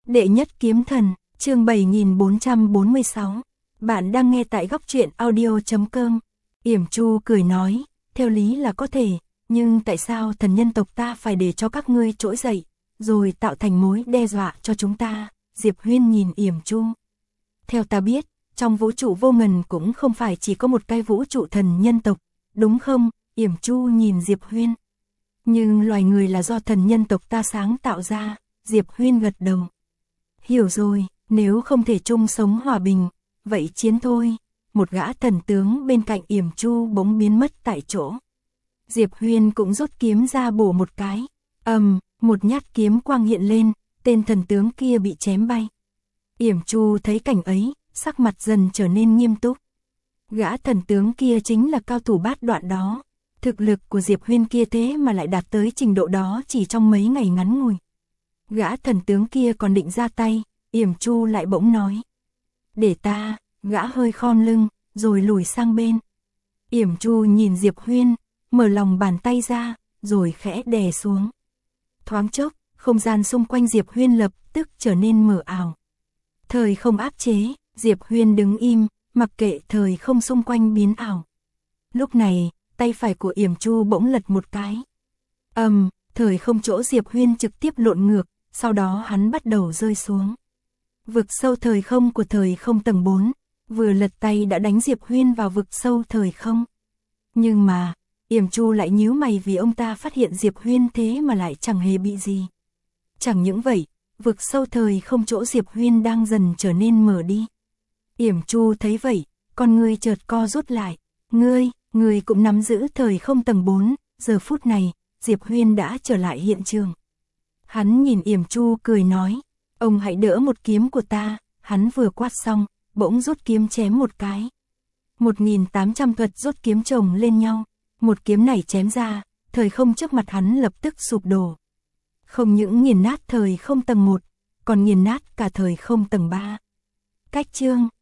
Đệ nhất kiếm thần, chương 7446. Bạn đang nghe tại góc truyện audio.com. Yểm Chu cười nói, theo lý là có thể, nhưng tại sao thần nhân tộc ta phải để cho các ngươi trỗi dậy, rồi tạo thành mối đe dọa cho chúng ta? Diệp Huyên nhìn Yểm Chu. Theo ta biết, trong vũ trụ vô ngần cũng không phải chỉ có một cái vũ trụ thần nhân tộc, đúng không? Yểm Chu nhìn Diệp Huyên. Nhưng loài người là do thần nhân tộc ta sáng tạo ra. Diệp Huyên gật đầu. Hiểu rồi, nếu không thể chung sống hòa bình, vậy chiến thôi. Một gã thần tướng bên cạnh Yểm Chu bỗng biến mất tại chỗ. Diệp Huyên cũng rút kiếm ra bổ một cái. Một nhát kiếm quang hiện lên, tên thần tướng kia bị chém bay. Yểm Chu thấy cảnh ấy, sắc mặt dần trở nên nghiêm túc. Gã thần tướng kia chính là cao thủ bát đoạn đó. Thực lực của Diệp Huyên kia thế mà lại đạt tới trình độ đó chỉ trong mấy ngày ngắn ngủi. Gã thần tướng kia còn định ra tay, Yểm Chu lại bỗng nói. Để ta, gã hơi khom lưng, rồi lùi sang bên. Yểm Chu nhìn Diệp Huyên, mở lòng bàn tay ra, rồi khẽ đè xuống. Thoáng chốc, không gian xung quanh Diệp Huyên lập tức trở nên mờ ảo. Thời không áp chế, Diệp Huyên đứng im, mặc kệ thời không xung quanh biến ảo. Lúc này, tay phải của Yểm Chu bỗng lật một cái. Thời không chỗ Diệp Huyên trực tiếp lộn ngược, sau đó hắn bắt đầu rơi xuống. Vực sâu thời không của thời không tầng 4, vừa lật tay đã đánh Diệp Huyên vào vực sâu thời không. Nhưng mà, Yểm Chu lại nhíu mày vì ông ta phát hiện Diệp Huyên thế mà lại chẳng hề bị gì. Chẳng những vậy, vực sâu thời không chỗ Diệp Huyên đang dần trở nên mở đi. Yểm Chu thấy vậy, con ngươi chợt co rút lại. Ngươi cũng nắm giữ thời không tầng 4, giờ phút này, Diệp Huyên đã trở lại hiện trường. Hắn nhìn Yểm Chu cười nói, ông hãy đỡ một kiếm của ta. Hắn vừa quát xong, bỗng rút kiếm chém một cái. 1800 thuật rút kiếm chồng lên nhau. Một kiếm này chém ra, thời không trước mặt hắn lập tức sụp đổ. Không những nghiền nát thời không tầng 1, còn nghiền nát cả thời không tầng 3. Cách chương